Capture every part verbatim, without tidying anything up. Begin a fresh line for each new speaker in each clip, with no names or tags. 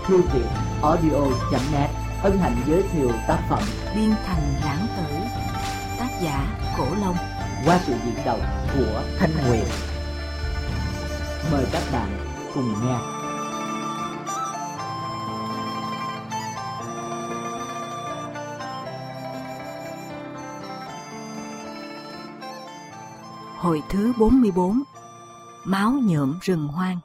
thư viện audio chấm net hân hạnh giới thiệu tác phẩm
Biên Thành Lãng Tử, tác giả Cổ Long,
qua sự diễn đọc của Thanh Huyền. Mời các bạn cùng nghe.
Hồi thứ bốn mươi bốn. Máu nhuộm rừng hoang.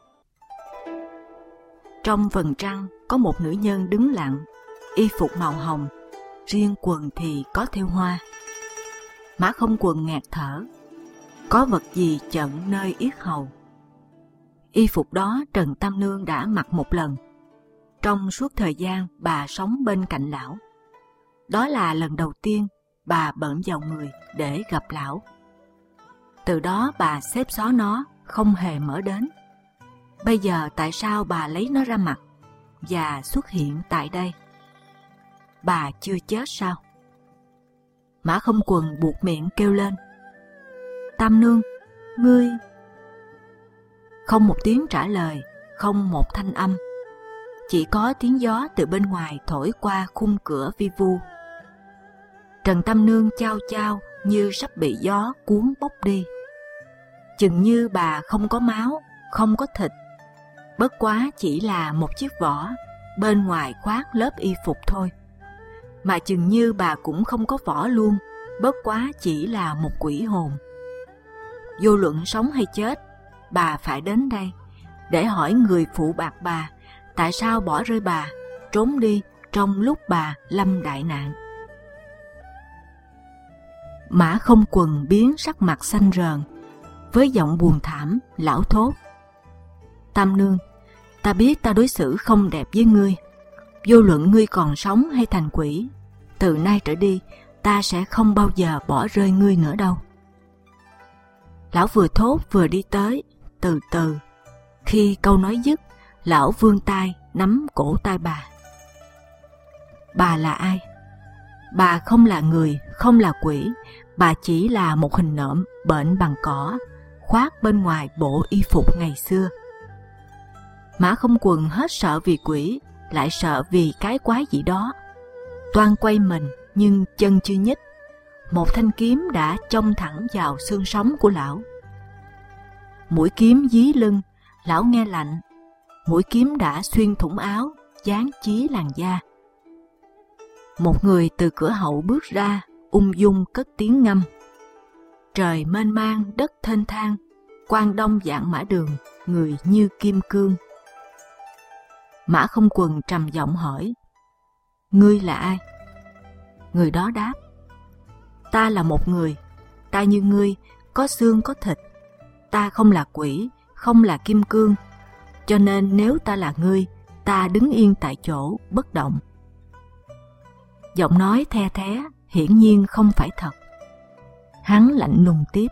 Trong vầng trăng có một nữ nhân đứng lặng, y phục màu hồng, riêng quần thì có thêu hoa. Mã Không Quần ngạt thở, có vật gì chận nơi yết hầu. Y phục đó Trần Tam Nương đã mặc một lần, trong suốt thời gian bà sống bên cạnh lão. Đó là lần đầu tiên bà bận vào người để gặp lão. Từ đó bà xếp xó nó, không hề mở đến. Bây giờ tại sao bà lấy nó ra mặc và xuất hiện tại đây? Bà chưa chết sao? Mã Không Quần buột miệng kêu lên: Tam Nương, ngươi... Không một tiếng trả lời, không một thanh âm, chỉ có tiếng gió từ bên ngoài thổi qua khung cửa vi vu. Trần Tam Nương chao chao như sắp bị gió cuốn bốc đi. Chừng như bà không có máu, không có thịt, bất quá chỉ là một chiếc vỏ, bên ngoài khoác lớp y phục thôi. Mà chừng như bà cũng không có vỏ luôn, bất quá chỉ là một quỷ hồn. Vô luận sống hay chết, bà phải đến đây để hỏi người phụ bạc bà tại sao bỏ rơi bà, trốn đi trong lúc bà lâm đại nạn. Mã Không Quần biến sắc mặt xanh rờn, với giọng buồn thảm, lão thốt: Tam Nương, ta biết ta đối xử không đẹp với ngươi. Vô luận ngươi còn sống hay thành quỷ, từ nay trở đi ta sẽ không bao giờ bỏ rơi ngươi nữa đâu. Lão vừa thốt vừa đi tới, từ từ. Khi câu nói dứt, lão vươn tay nắm cổ tay bà. Bà là ai? Bà không là người, không là quỷ, bà chỉ là một hình nộm bệnh bằng cỏ, khoác bên ngoài bộ y phục ngày xưa. Mã Không Quần hết sợ vì quỷ, lại sợ vì cái quái gì đó. Toan quay mình nhưng chân chưa nhích, một thanh kiếm đã chông thẳng vào xương sống của lão. Mũi kiếm dí lưng, lão nghe lạnh. Mũi kiếm đã xuyên thủng áo, dán chí làn da. Một người từ cửa hậu bước ra, ung dung cất tiếng ngâm: Trời mênh mang, đất thênh thang, Quan Đông vạn mã đường, người như kim cương. Mã Không Quần trầm giọng hỏi: Ngươi là ai? Người đó đáp: Ta là một người, ta như ngươi, có xương có thịt. Ta không là quỷ, không là kim cương, cho nên nếu ta là ngươi, ta đứng yên tại chỗ bất động. Giọng nói the thé, hiển nhiên không phải thật. Hắn lạnh lùng tiếp: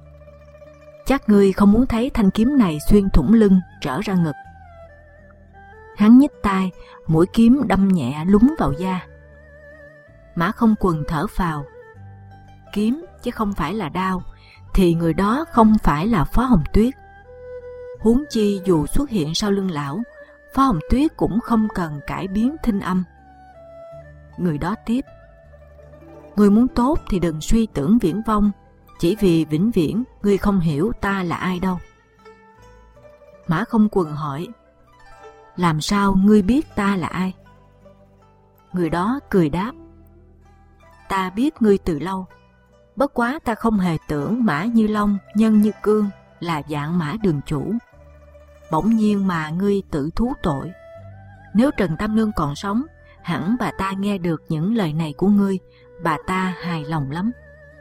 Chắc ngươi không muốn thấy thanh kiếm này xuyên thủng lưng trở ra ngực. Hắn nhích tay, mũi kiếm đâm nhẹ lúng vào da. Mã Không Quần thở phào. Kiếm chứ không phải là đao, thì người đó không phải là Phó Hồng Tuyết. Huống chi dù xuất hiện sau lưng lão, Phó Hồng Tuyết cũng không cần cải biến thinh âm. Người đó tiếp: Người muốn tốt thì đừng suy tưởng viễn vông, chỉ vì vĩnh viễn ngươi không hiểu ta là ai đâu. Mã Không Quần hỏi: Làm sao ngươi biết ta là ai? Người đó cười đáp: Ta biết ngươi từ lâu, bất quá ta không hề tưởng Mã Như Long, Nhân Như Cương là vạn mã đường chủ. Bỗng nhiên mà ngươi tự thú tội. Nếu Trần Tam Nương còn sống, hẳn bà ta nghe được những lời này của ngươi, bà ta hài lòng lắm.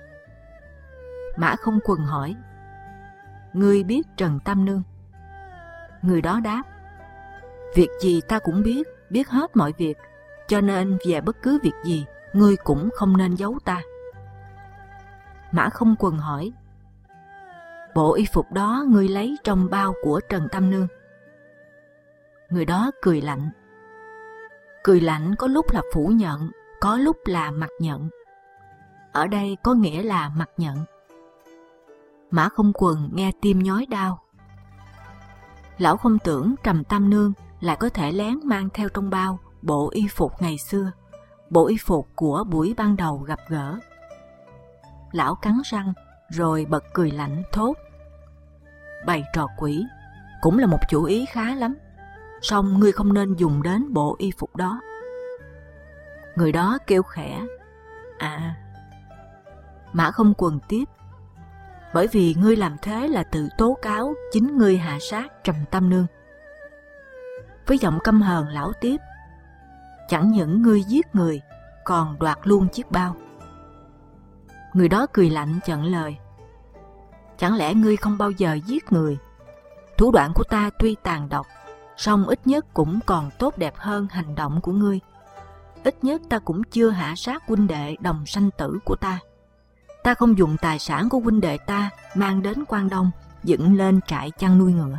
Mã Không Quần hỏi: Ngươi biết Trần Tam Nương? Người đó đáp: Việc gì ta cũng biết, biết hết mọi việc, cho nên về bất cứ việc gì, ngươi cũng không nên giấu ta. Mã Không Quần hỏi: Bộ y phục đó ngươi lấy trong bao của Trần Tam Nương? Người đó cười lạnh. Cười lạnh có lúc là phủ nhận, có lúc là mặc nhận. Ở đây có nghĩa là mặc nhận. Mã Không Quần nghe tim nhói đau. Lão không tưởng Trầm Tam Nương lại có thể lén mang theo trong bao bộ y phục ngày xưa, bộ y phục của buổi ban đầu gặp gỡ. Lão cắn răng rồi bật cười lạnh thốt: bày trò quỷ cũng là một chủ ý khá lắm, song ngươi không nên dùng đến bộ y phục đó. Người đó kêu khẽ: à. Mã Không Quần tiếp: bởi vì ngươi làm thế là tự tố cáo chính ngươi hạ sát Trầm Tam Nương. Với giọng căm hờn, lão tiếp: chẳng những ngươi giết người, còn đoạt luôn chiếc bao. Người đó cười lạnh chặn lời: chẳng lẽ ngươi không bao giờ giết người? Thủ đoạn của ta tuy tàn độc, song ít nhất cũng còn tốt đẹp hơn hành động của ngươi. Ít nhất ta cũng chưa hạ sát huynh đệ đồng sanh tử của ta. Ta không dùng tài sản của huynh đệ ta mang đến Quan Đông dựng lên trại chăn nuôi ngựa.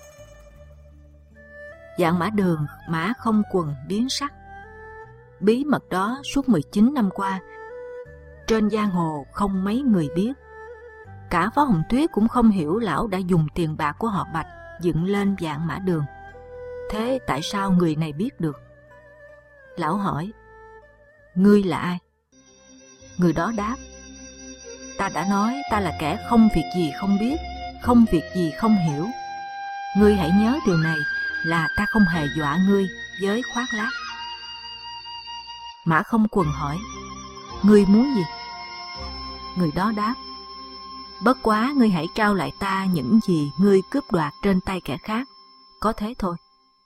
Dạng Mã Đường, Mã Không Quần biến sắc. Bí mật đó suốt mười chín năm qua, trên giang hồ không mấy người biết. Cả Phó Hồng Tuyết cũng không hiểu lão đã dùng tiền bạc của họ Bạch dựng lên Dạng Mã Đường. Thế tại sao người này biết được? Lão hỏi: ngươi là ai? Người đó đáp: ta đã nói ta là kẻ không việc gì không biết, không việc gì không hiểu. Ngươi hãy nhớ điều này, là ta không hề dọa ngươi với khoác lác. Mã Không Quần hỏi: ngươi muốn gì? Người đó đáp: bất quá ngươi hãy trao lại ta những gì ngươi cướp đoạt trên tay kẻ khác, có thế thôi.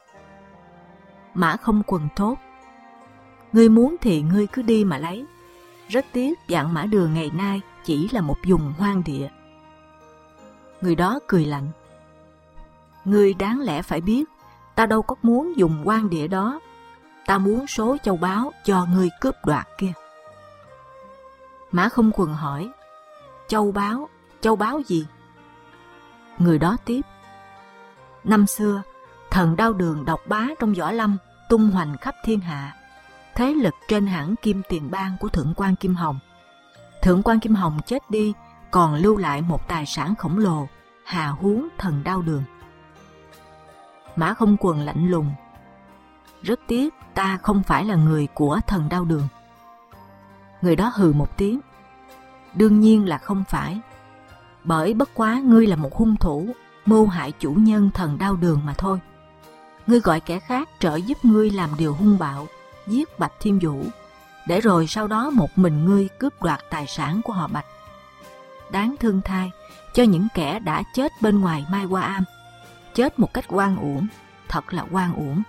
Mã Không Quần thốt: ngươi muốn thì ngươi cứ đi mà lấy. Rất tiếc Dạng Mã Đường ngày nay chỉ là một vùng hoang địa. Người đó cười lạnh: ngươi đáng lẽ phải biết, ta đâu có muốn dùng hoang địa đó. Ta muốn số châu báu cho ngươi cướp đoạt kia. Mã Không Quần hỏi: châu báu, châu báu gì? Người đó tiếp: năm xưa thần Đao Đường độc bá trong võ lâm, tung hoành khắp thiên hạ, thế lực trên hẳn Kim Tiền Bang của Thượng quan Kim Hồng. Thượng quan Kim Hồng chết đi, còn lưu lại một tài sản khổng lồ, hà huống thần Đao Đường. Mã Không Quần lạnh lùng: rất tiếc ta không phải là người của thần Đao Đường. Người đó hừ một tiếng: đương nhiên là không phải, bởi bất quá ngươi là một hung thủ, mưu hại chủ nhân thần Đao Đường mà thôi. Ngươi gọi kẻ khác trợ giúp ngươi làm điều hung bạo, giết Bạch Thiên Vũ, để rồi sau đó một mình ngươi cướp đoạt tài sản của họ Bạch. Đáng thương thay cho những kẻ đã chết bên ngoài Mai Hoa Am, chết một cách oan uổng, thật là oan uổng.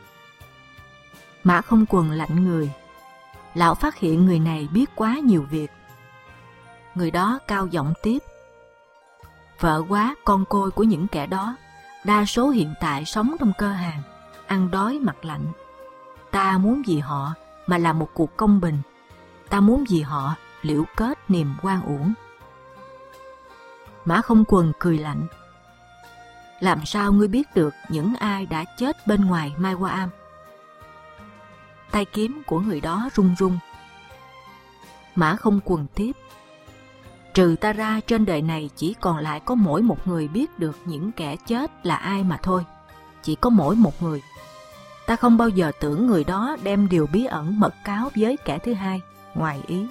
Mã Không Quần lạnh người. Lão phát hiện người này biết quá nhiều việc. Người đó cao giọng tiếp: vợ quá con côi của những kẻ đó, đa số hiện tại sống trong cơ hàn, ăn đói mặc lạnh. Ta muốn vì họ mà làm một cuộc công bình. Ta muốn vì họ liễu kết niềm oan uổng. Mã Không Quần cười lạnh: làm sao ngươi biết được những ai đã chết bên ngoài Mai Hoa Am? Tay kiếm của người đó run run. Mã Không Quần tiếp: trừ ta ra, trên đời này chỉ còn lại có mỗi một người biết được những kẻ chết là ai mà thôi. Chỉ có mỗi một người. Ta không bao giờ tưởng người đó đem điều bí ẩn mật cáo với kẻ thứ hai, ngoài ý.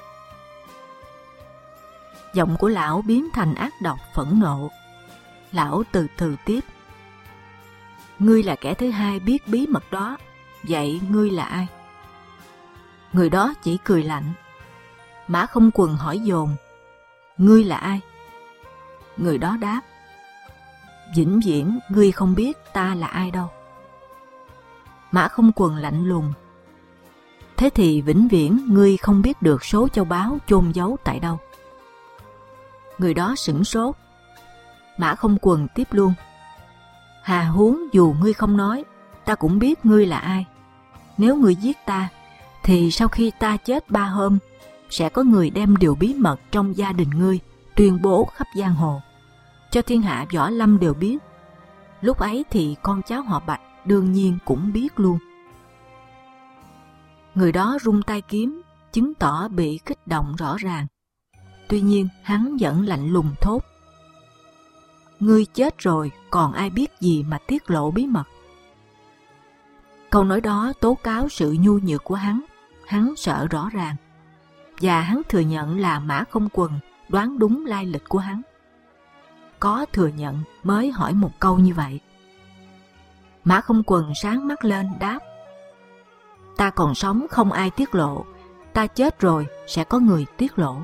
Giọng của lão biến thành ác độc phẫn nộ. Lão từ từ tiếp: ngươi là kẻ thứ hai biết bí mật đó, vậy ngươi là ai? Người đó chỉ cười lạnh. Mã Không Quần hỏi dồn: ngươi là ai? Người đó đáp: vĩnh viễn ngươi không biết ta là ai đâu. Mã Không Quần lạnh lùng: thế thì vĩnh viễn ngươi không biết được số châu báu chôn giấu tại đâu. Người đó sửng sốt. Mã Không Quần tiếp luôn: hà huống dù ngươi không nói, ta cũng biết ngươi là ai. Nếu ngươi giết ta, thì sau khi ta chết ba hôm, sẽ có người đem điều bí mật trong gia đình ngươi tuyên bố khắp giang hồ, cho thiên hạ võ lâm đều biết. Lúc ấy thì con cháu họ Bạch đương nhiên cũng biết luôn. Người đó rung tay kiếm, chứng tỏ bị kích động rõ ràng. Tuy nhiên hắn vẫn lạnh lùng thốt: ngươi chết rồi, còn ai biết gì mà tiết lộ bí mật? Câu nói đó tố cáo sự nhu nhược của hắn. Hắn sợ rõ ràng, và hắn thừa nhận là Mã Không Quần đoán đúng lai lịch của hắn. Có thừa nhận mới hỏi một câu như vậy. Mã Không Quần sáng mắt lên đáp: ta còn sống không ai tiết lộ, ta chết rồi sẽ có người tiết lộ.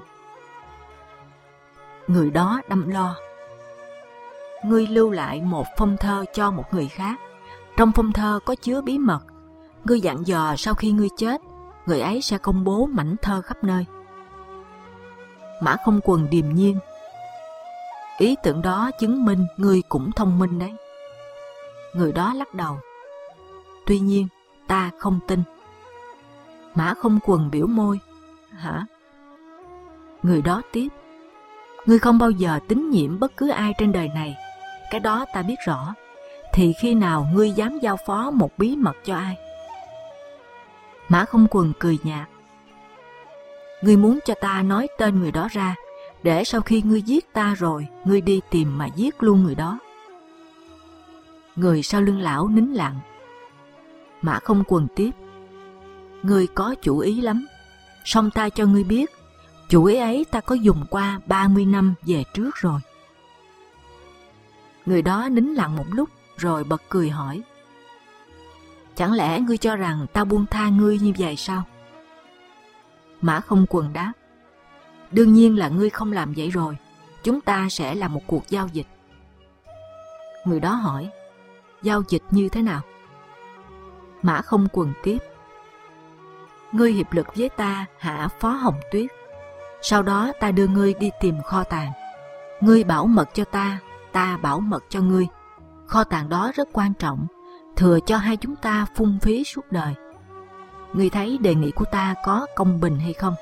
Người đó đăm lo: ngươi lưu lại một phong thơ cho một người khác, trong phong thơ có chứa bí mật, ngươi dặn dò sau khi ngươi chết, người ấy sẽ công bố mảnh thơ khắp nơi. Mã Không Quần điềm nhiên: ý tưởng đó chứng minh ngươi cũng thông minh đấy. Người đó lắc đầu: tuy nhiên ta không tin. Mã Không Quần biểu môi: hả? Người đó tiếp: ngươi không bao giờ tín nhiệm bất cứ ai trên đời này, cái đó ta biết rõ. Thì khi nào ngươi dám giao phó một bí mật cho ai? Mã Không Quần cười nhạt: ngươi muốn cho ta nói tên người đó ra, để sau khi ngươi giết ta rồi, ngươi đi tìm mà giết luôn người đó. Người sau lưng lão nín lặng. Mã Không Quần tiếp: ngươi có chủ ý lắm, song ta cho ngươi biết, chủ ý ấy ta có dùng qua ba mươi năm về trước rồi. Người đó nín lặng một lúc rồi bật cười hỏi: chẳng lẽ ngươi cho rằng ta buông tha ngươi như vậy sao? Mã Không Quần đáp: đương nhiên là ngươi không làm vậy rồi, chúng ta sẽ làm một cuộc giao dịch. Người đó hỏi: giao dịch như thế nào? Mã Không Quần tiếp: ngươi hiệp lực với ta hạ Phó Hồng Tuyết, sau đó ta đưa ngươi đi tìm kho tàng. Ngươi bảo mật cho ta, ta bảo mật cho ngươi. Kho tàng đó rất quan trọng, thừa cho hai chúng ta phung phí suốt đời. Ngươi thấy đề nghị của ta có công bình hay không?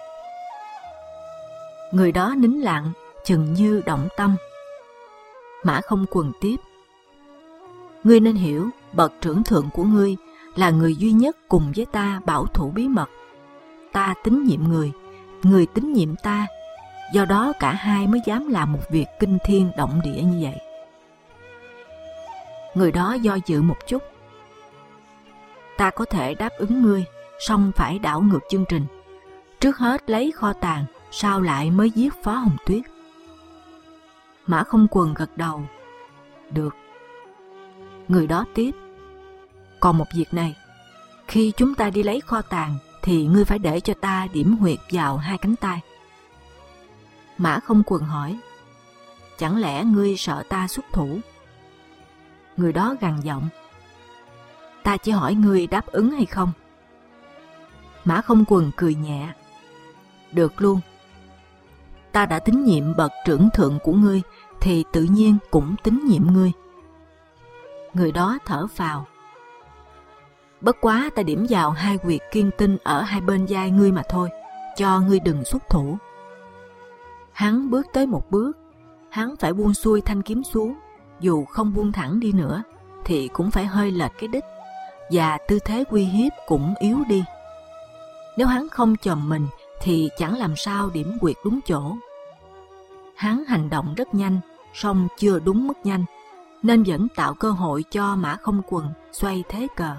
Người đó nín lặng, chừng như động tâm. Mã Không Quần tiếp: ngươi nên hiểu, bậc trưởng thượng của ngươi là người duy nhất cùng với ta bảo thủ bí mật. Ta tín nhiệm người, người tín nhiệm ta, do đó cả hai mới dám làm một việc kinh thiên động địa như vậy. Người đó do dự một chút: ta có thể đáp ứng ngươi, song phải đảo ngược chương trình. Trước hết lấy kho tàng, sau lại mới giết Phó Hồng Tuyết. Mã Không Quần gật đầu: được. Người đó tiếp: còn một việc này, khi chúng ta đi lấy kho tàng thì ngươi phải để cho ta điểm huyệt vào hai cánh tay. Mã Không Quần hỏi: chẳng lẽ ngươi sợ ta xuất thủ? Người đó gằn giọng: ta chỉ hỏi ngươi đáp ứng hay không. Mã Không Quần cười nhẹ: được luôn. Ta đã tín nhiệm bậc trưởng thượng của ngươi, thì tự nhiên cũng tín nhiệm ngươi. Người đó thở phào: bất quá ta điểm vào hai huyệt kiên tinh ở hai bên vai ngươi mà thôi, cho ngươi đừng xuất thủ. Hắn bước tới một bước, hắn phải buông xuôi thanh kiếm xuống, dù không buông thẳng đi nữa thì cũng phải hơi lệch cái đích, và tư thế uy hiếp cũng yếu đi. Nếu hắn không chồm mình thì chẳng làm sao điểm huyệt đúng chỗ. Hắn hành động rất nhanh, song chưa đúng mức nhanh, nên vẫn tạo cơ hội cho Mã Không Quần xoay thế cờ.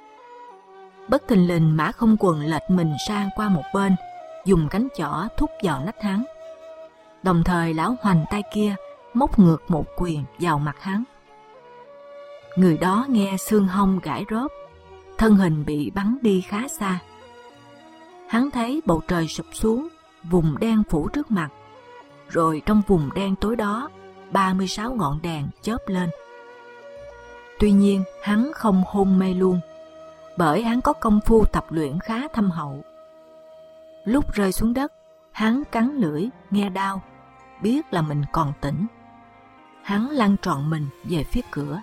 Bất thình lình Mã Không Quần lệch mình sang qua một bên, dùng cánh chỏ thúc vào nách hắn. Đồng thời lão hoành tay kia móc ngược một quyền vào mặt hắn. Người đó nghe xương hông gãy rốp, thân hình bị bắn đi khá xa. Hắn thấy bầu trời sụp xuống, vùng đen phủ trước mặt, rồi trong vùng đen tối đó ba mươi sáu ngọn đèn chớp lên. Tuy nhiên hắn không hôn mê luôn, bởi hắn có công phu tập luyện khá thâm hậu. Lúc rơi xuống đất, hắn cắn lưỡi nghe đau, biết là mình còn tỉnh. Hắn lăn trọn mình về phía cửa.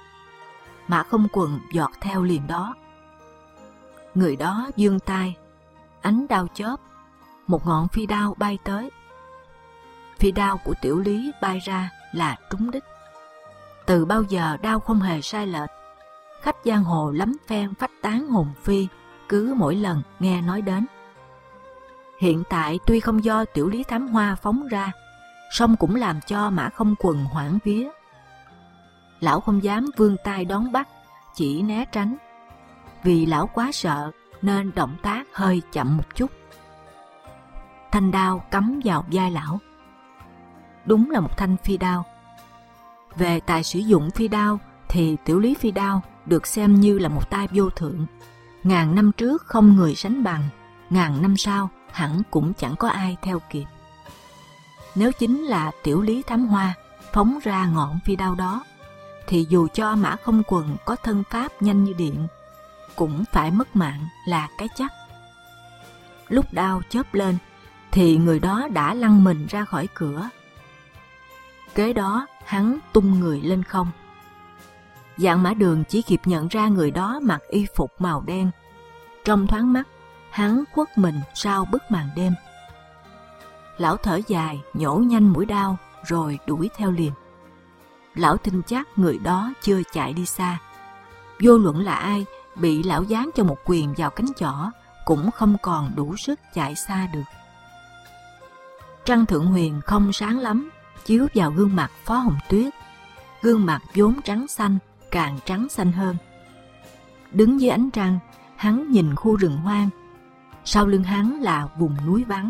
Mã Không Quần giọt theo liền đó. Người đó giương tay, ánh đao chớp, một ngọn phi đao bay tới. Phi đao của Tiểu Lý bay ra là trúng đích. Từ bao giờ đao không hề sai lệch. Khách giang hồ lắm phen phách tán hồn phi cứ mỗi lần nghe nói đến. Hiện tại tuy không do Tiểu Lý Thám Hoa phóng ra, song cũng làm cho Mã Không Quần hoảng vía. Lão không dám vươn tay đón bắt, chỉ né tránh. vì lão quá sợ nên động tác hơi chậm một chút. Thanh đao cắm vào vai lão. Đúng là một thanh phi đao. Về tài sử dụng phi đao thì Tiểu Lý phi đao được xem như là một tay vô thượng. Ngàn năm trước không người sánh bằng, ngàn năm sau hẳn cũng chẳng có ai theo kịp. Nếu chính là Tiểu Lý Thám Hoa phóng ra ngọn phi đao đó, thì dù cho Mã Không Quần có thân pháp nhanh như điện, cũng phải mất mạng là cái chắc. Lúc đao chớp lên, thì người đó đã lăn mình ra khỏi cửa. Kế đó hắn tung người lên không. Dạng Mã Đường chỉ kịp nhận ra người đó mặc y phục màu đen. Trong thoáng mắt, hắn khuất mình sau bức màn đêm. Lão thở dài, nhổ nhanh mũi đao rồi đuổi theo liền. Lão tin chắc người đó chưa chạy đi xa. Vô luận là ai, bị lão giáng cho một quyền vào cánh chỏ cũng không còn đủ sức chạy xa được. Trăng Thượng Huyền không sáng lắm, chiếu vào gương mặt Phó Hồng Tuyết. Gương mặt vốn trắng xanh càng trắng xanh hơn. Đứng dưới ánh trăng, hắn nhìn khu rừng hoang. Sau lưng hắn là vùng núi vắng.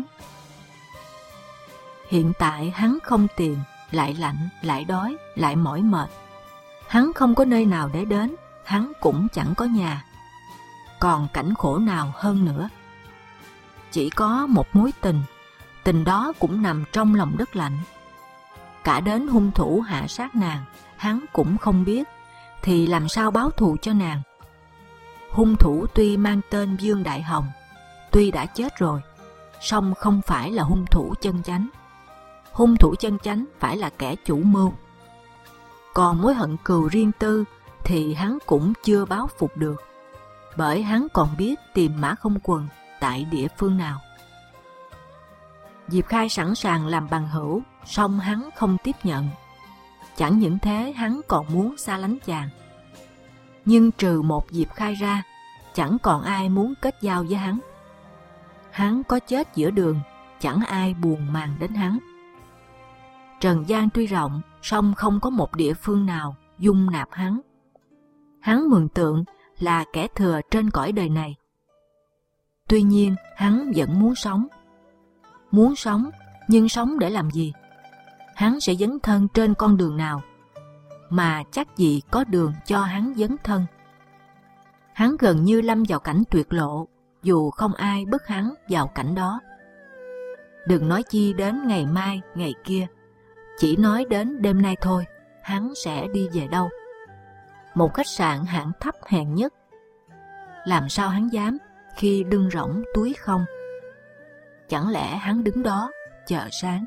Hiện tại hắn không tiền, lại lạnh, lại đói, lại mỏi mệt. Hắn không có nơi nào để đến, hắn cũng chẳng có nhà. Còn cảnh khổ nào hơn nữa. Chỉ có một mối tình, tình đó cũng nằm trong lòng đất lạnh. Cả đến hung thủ hạ sát nàng, hắn cũng không biết, thì làm sao báo thù cho nàng. Hung thủ tuy mang tên Dương Đại Hồng, tuy đã chết rồi, song không phải là hung thủ chân chánh. Hung thủ chân chánh phải là kẻ chủ mưu. Còn mối hận cừu riêng tư thì hắn cũng chưa báo phục được, bởi hắn còn biết tìm Mã Không Quần tại địa phương nào. Diệp Khai sẵn sàng làm bằng hữu, song hắn không tiếp nhận. Chẳng những thế, hắn còn muốn xa lánh chàng. Nhưng trừ một Diệp Khai ra, chẳng còn ai muốn kết giao với hắn. Hắn có chết giữa đường, chẳng ai buồn màng đến hắn. Trần gian tuy rộng, song không có một địa phương nào dung nạp hắn. Hắn mường tượng là kẻ thừa trên cõi đời này. Tuy nhiên, hắn vẫn muốn sống. Muốn sống, nhưng sống để làm gì? Hắn sẽ dấn thân trên con đường nào? Mà chắc gì có đường cho hắn dấn thân. Hắn gần như lâm vào cảnh tuyệt lộ, dù không ai bức hắn vào cảnh đó. Đừng nói chi đến ngày mai, ngày kia. Chỉ nói đến đêm nay thôi, hắn sẽ đi về đâu? Một khách sạn hạng thấp hèn nhất. Làm sao hắn dám khi lưng rỗng túi không? Chẳng lẽ hắn đứng đó chờ sáng?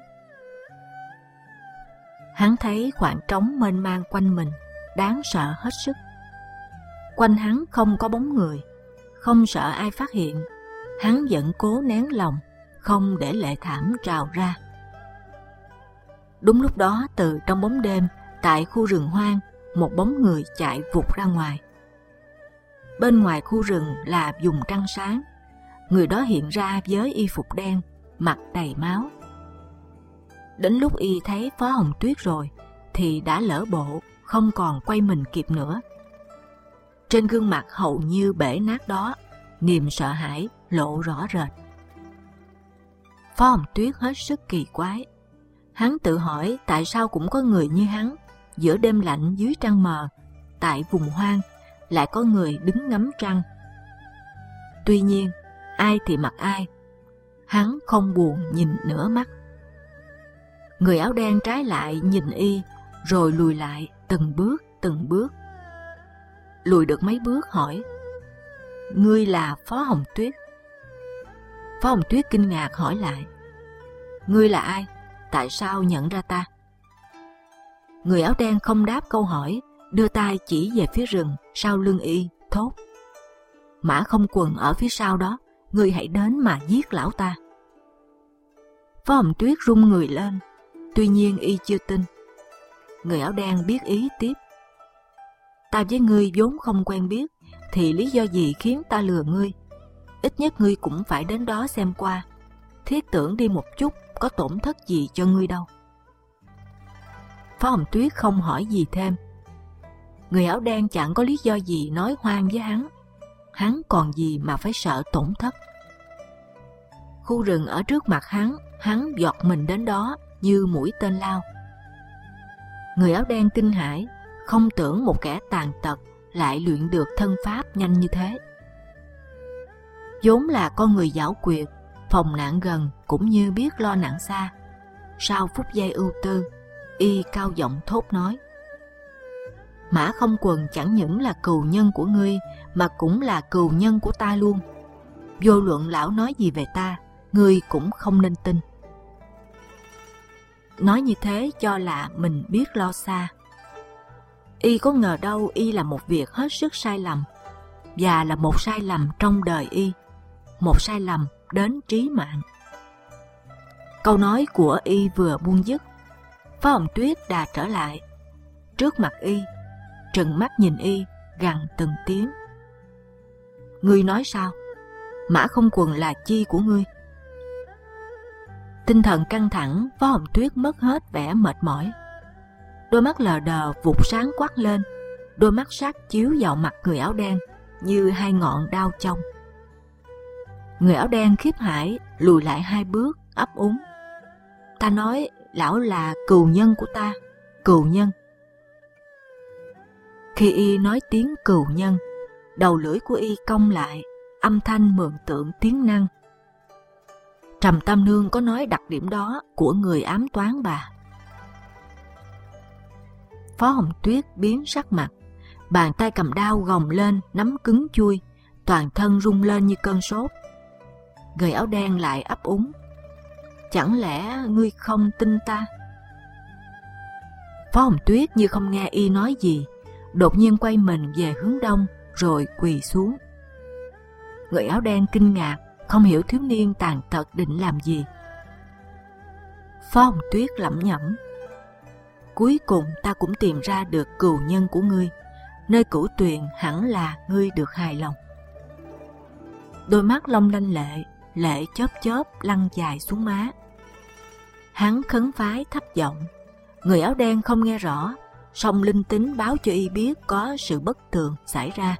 Hắn thấy khoảng trống mênh mang quanh mình, đáng sợ hết sức. Quanh hắn không có bóng người, không sợ ai phát hiện. Hắn vẫn cố nén lòng, không để lệ thảm trào ra. Đúng lúc đó, từ trong bóng đêm, tại khu rừng hoang, một bóng người chạy vụt ra ngoài. Bên ngoài khu rừng là vùng trăng sáng. Người đó hiện ra với y phục đen, mặt đầy máu. Đến lúc y thấy Phó Hồng Tuyết rồi, thì đã lỡ bộ, không còn quay mình kịp nữa. Trên gương mặt hầu như bể nát đó, niềm sợ hãi lộ rõ rệt. Phó Hồng Tuyết hết sức kỳ quái. Hắn tự hỏi tại sao cũng có người như hắn, giữa đêm lạnh dưới trăng mờ, tại vùng hoang, lại có người đứng ngắm trăng. Tuy nhiên, ai thì mặc ai, hắn không buồn nhìn nửa mắt. Người áo đen trái lại nhìn y, rồi lùi lại từng bước từng bước. Lùi được mấy bước hỏi: "Ngươi là Phó Hồng Tuyết?" Phó Hồng Tuyết kinh ngạc hỏi lại: "Ngươi là ai? Tại sao nhận ra ta?" Người áo đen không đáp câu hỏi, đưa tay chỉ về phía rừng sau lưng y, thốt: "Mã Không Quần ở phía sau đó, ngươi hãy đến mà giết lão ta." Phó Hồng Tuyết run người lên, tuy nhiên y chưa tin. Người áo đen biết ý tiếp: "Ta với ngươi vốn không quen biết, thì lý do gì khiến ta lừa ngươi? Ít nhất ngươi cũng phải đến đó xem qua. Thiết tưởng đi một chút có tổn thất gì cho ngươi đâu." Phó Hồng Tuyết không hỏi gì thêm. Người áo đen chẳng có lý do gì nói hoang với hắn. hắn còn gì mà phải sợ tổn thất. Khu rừng ở trước mặt hắn, hắn giọt mình đến đó như mũi tên lao. Người áo đen kinh hãi, không tưởng một kẻ tàn tật lại luyện được thân pháp nhanh như thế. vốn là con người giảo quyệt, phòng nạn gần cũng như biết lo nạn xa. Sau phút giây ưu tư, y cao giọng thốt nói: Mã Không Quần chẳng những là cừu nhân của ngươi, mà cũng là cừu nhân của ta luôn. Vô luận lão nói gì về ta, ngươi cũng không nên tin. Nói như thế cho là mình biết lo xa. Y có ngờ đâu y là một việc hết sức sai lầm, và là một sai lầm trong đời y, một sai lầm đến trí mạng. Câu nói của y vừa buông dứt, Phó Hồng Tuyết đà trở lại trước mặt y, trừng mắt nhìn y, gằn từng tiếng: Ngươi nói sao? Mã Không Quần là chi của ngươi? Tinh thần căng thẳng, Phó Hồng Tuyết mất hết vẻ mệt mỏi. Đôi mắt lờ đờ vụt sáng quắc lên, đôi mắt sát chiếu vào mặt người áo đen như hai ngọn đao chông. Người áo đen khiếp hãi lùi lại hai bước, ấp úng: Ta nói lão là cừu nhân của ta, cừu nhân. Khi y nói tiếng cừu nhân, đầu lưỡi của y cong lại, âm thanh mường tượng tiếng năng. Trầm Tam Nương có nói đặc điểm đó của người ám toán bà. Phó Hồng Tuyết biến sắc mặt, bàn tay cầm đao gồng lên nắm cứng chui, toàn thân rung lên như cơn sốt. Người áo đen lại ấp úng: Chẳng lẽ ngươi không tin ta? Phó Hồng Tuyết như không nghe y nói gì, đột nhiên quay mình về hướng đông rồi quỳ xuống. Người áo đen kinh ngạc, không hiểu thiếu niên tàn tật định làm gì. Phó Hồng Tuyết lẩm nhẩm: Cuối cùng ta cũng tìm ra được cừu nhân của ngươi, nơi cửu tuyền hẳn là ngươi được hài lòng. Đôi mắt long lanh lệ, lệ chớp chớp lăn dài xuống má. Hắn khấn vái thấp giọng, người áo đen không nghe rõ, song linh tính báo cho y biết có sự bất thường xảy ra.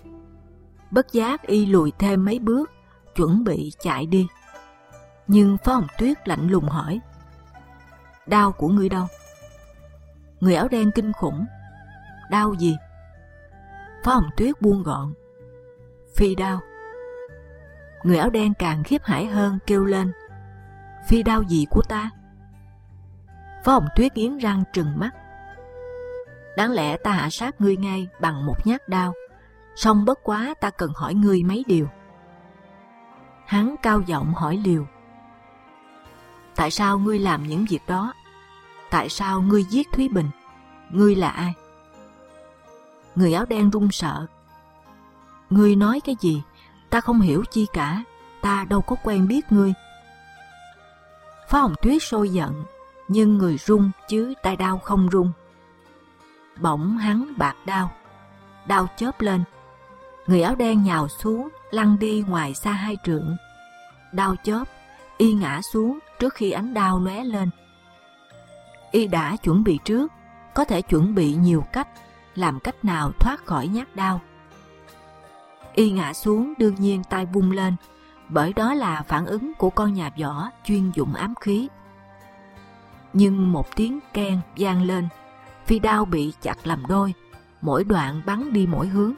Bất giác y lùi thêm mấy bước, chuẩn bị chạy đi. Nhưng Phó Hồng Tuyết lạnh lùng hỏi: Đao của ngươi đâu? Người áo đen kinh khủng: Đao gì? Phó Hồng Tuyết buông gọn: Phi đao. Người áo đen càng khiếp hãi hơn, kêu lên: Phi đao gì của ta? Phó Hồng Tuyết nghiến răng trừng mắt: Đáng lẽ ta hạ sát ngươi ngay bằng một nhát đao, song bất quá ta cần hỏi ngươi mấy điều. Hắn cao giọng hỏi liều: Tại sao ngươi làm những việc đó? Tại sao ngươi giết Thúy Bình? Ngươi là ai? Người áo đen run sợ: Ngươi nói cái gì? Ta không hiểu chi cả, ta đâu có quen biết ngươi. Phó Hồng Tuyết sôi giận, nhưng người run chứ tay đao không run. Bỗng hắn bạt đao, đao chớp lên, người áo đen nhào xuống, lăn đi ngoài xa hai trượng. Đao chớp, y ngã xuống trước khi ánh đao lóe lên. Y đã chuẩn bị trước, có thể chuẩn bị nhiều cách, làm cách nào thoát khỏi nhát đao. Y ngã xuống đương nhiên tay vung lên, bởi đó là phản ứng của con nhà võ chuyên dụng ám khí. Nhưng một tiếng keng vang lên, phi đao bị chặt làm đôi, mỗi đoạn bắn đi mỗi hướng.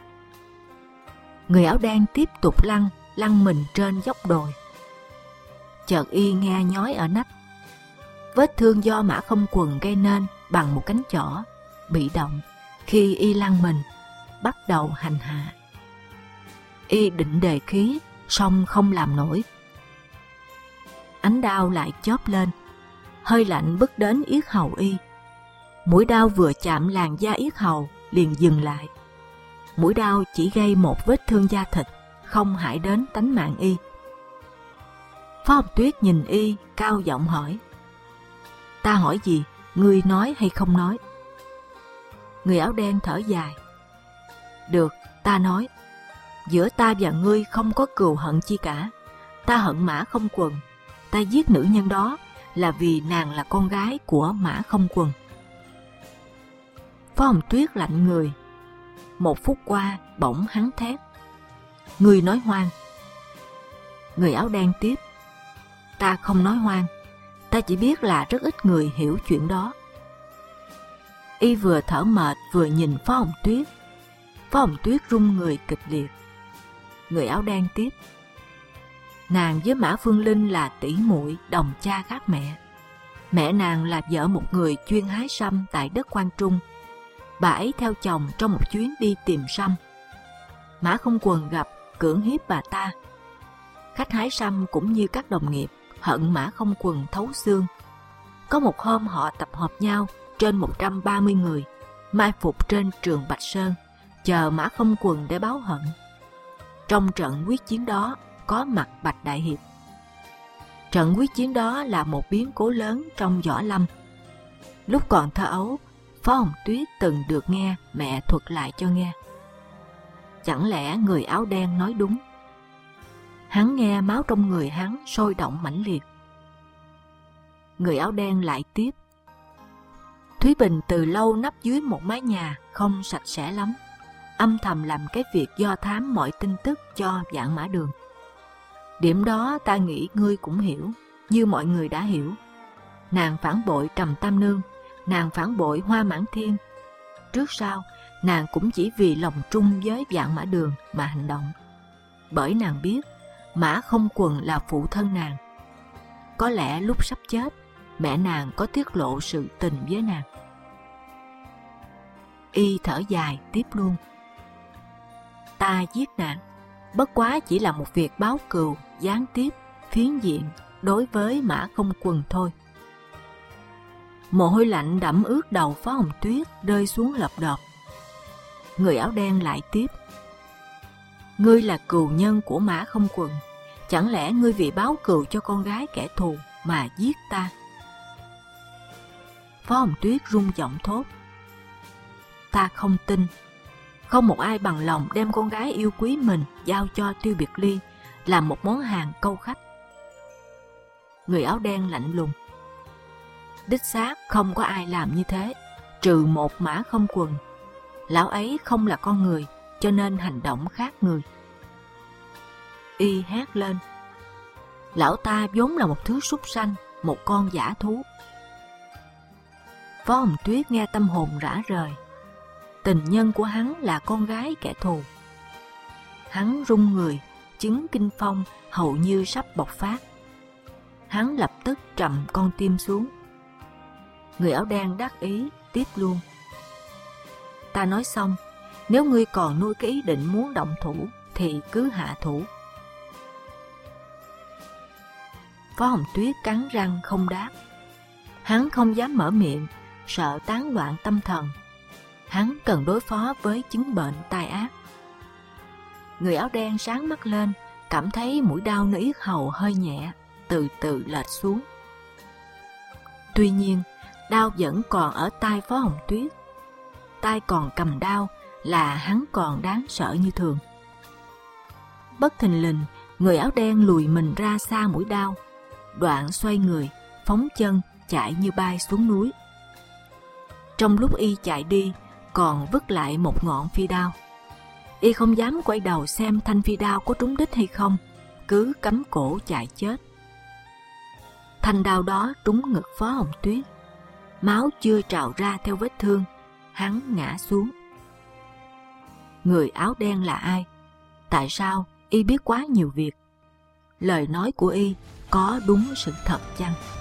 Người áo đen tiếp tục lăn, lăn mình trên dốc đồi. Chợt y nghe nhói ở nách. Vết thương do Mã Không Quần gây nên bằng một cánh chỏ, bị động khi y lăn mình, bắt đầu hành hạ. Y định đề khí, song không làm nổi. Ánh đao lại chớp lên, hơi lạnh bức đến yết hầu y. Mũi đao vừa chạm làn da yết hầu liền dừng lại. Mũi đao chỉ gây một vết thương da thịt, không hại đến tánh mạng y. Phó Hồng Tuyết nhìn y, cao giọng hỏi: Ta hỏi gì, ngươi nói hay không nói? Người áo đen thở dài: Được, ta nói. Giữa ta và ngươi không có cừu hận chi cả. Ta hận Mã Không Quần. Ta giết nữ nhân đó là vì nàng là con gái của Mã Không Quần. Phó Hồng Tuyết lạnh người. Một phút qua, bỗng hắn thét: Ngươi nói hoang. Người áo đen tiếp: Ta không nói hoang, ta chỉ biết là rất ít người hiểu chuyện đó. Y vừa thở mệt vừa nhìn Phó Hồng Tuyết. Phó Hồng Tuyết run người kịch liệt. Người áo đen tiếp: Nàng với Mã Phương Linh là tỷ muội đồng cha khác mẹ. Mẹ nàng là vợ một người chuyên hái sâm tại đất Quan Trung. Bà ấy theo chồng trong một chuyến đi tìm sâm. Mã Không Quần gặp, cưỡng hiếp bà ta. Khách hái sâm cũng như các đồng nghiệp hận Mã Không Quần thấu xương. Có một hôm họ tập hợp nhau trên một trăm ba mươi người, mai phục trên trường Bạch Sơn, chờ Mã Không Quần để báo hận. Trong trận quyết chiến đó có mặt Bạch Đại Hiệp. Trận quyết chiến đó là một biến cố lớn trong võ lâm. Lúc còn thơ ấu, Phó Hồng Tuyết từng được nghe mẹ thuật lại cho nghe. Chẳng lẽ người áo đen nói đúng? Hắn nghe máu trong người hắn sôi động mãnh liệt. Người áo đen lại tiếp: Thúy Bình từ lâu nấp dưới một mái nhà không sạch sẽ lắm, âm thầm làm cái việc do thám mọi tin tức cho Vạn Mã Đường. Điểm đó ta nghĩ ngươi cũng hiểu, như mọi người đã hiểu. Nàng phản bội Trầm Tam Nương, nàng phản bội Hoa Mãn Thiên. Trước sau, nàng cũng chỉ vì lòng trung với Vạn Mã Đường mà hành động. Bởi nàng biết Mã Không Quần là phụ thân nàng. Có lẽ lúc sắp chết, mẹ nàng có tiết lộ sự tình với nàng. Y thở dài tiếp luôn: Ta giết nàng, bất quá chỉ là một việc báo cừu, gián tiếp, phiến diện đối với Mã Không Quần thôi. Mồ hôi lạnh đẫm ướt đầu Phó Hồng Tuyết rơi xuống lợp đợp. Người áo đen lại tiếp: Ngươi là cừu nhân của Mã Không Quần, chẳng lẽ ngươi vì báo cừu cho con gái kẻ thù mà giết ta? Phó Hồng Tuyết run giọng thốt: Ta không tin. Không một ai bằng lòng đem con gái yêu quý mình giao cho Tiêu Biệt Ly làm một món hàng câu khách. Người áo đen lạnh lùng: Đích xác không có ai làm như thế, trừ một Mã Không Quần. Lão ấy không là con người, cho nên hành động khác người. Y hét lên: Lão ta vốn là một thứ súc sanh, một con dã thú. Phó Hồng Tuyết nghe tâm hồn rã rời. Tình nhân của hắn là con gái kẻ thù. Hắn run người, chứng kinh phong hầu như sắp bộc phát. Hắn lập tức trầm con tim xuống. Người áo đen đắc ý tiếp luôn: Ta nói xong, nếu ngươi còn nuôi cái ý định muốn động thủ thì cứ hạ thủ. Phó Hồng Tuyết cắn răng không đáp. Hắn không dám mở miệng, sợ tán loạn tâm thần. Hắn cần đối phó với chứng bệnh tai ác. Người áo đen sáng mắt lên, cảm thấy mũi đau nơi yết hầu hơi nhẹ, từ từ lệch xuống. Tuy nhiên, đau vẫn còn ở tai Phó Hồng Tuyết. Tai còn cầm đao là hắn còn đáng sợ như thường. Bất thình lình, người áo đen lùi mình ra xa mũi đao, đoạn xoay người, phóng chân chạy như bay xuống núi. Trong lúc y chạy đi, còn vứt lại một ngọn phi đao. Y không dám quay đầu xem thanh phi đao có trúng đích hay không, cứ cắm cổ chạy chết. Thanh đao đó trúng ngực Phó Hồng Tuyết, máu chưa trào ra theo vết thương, hắn ngã xuống. Người áo đen là ai? Tại sao y biết quá nhiều việc? Lời nói của y có đúng sự thật chăng?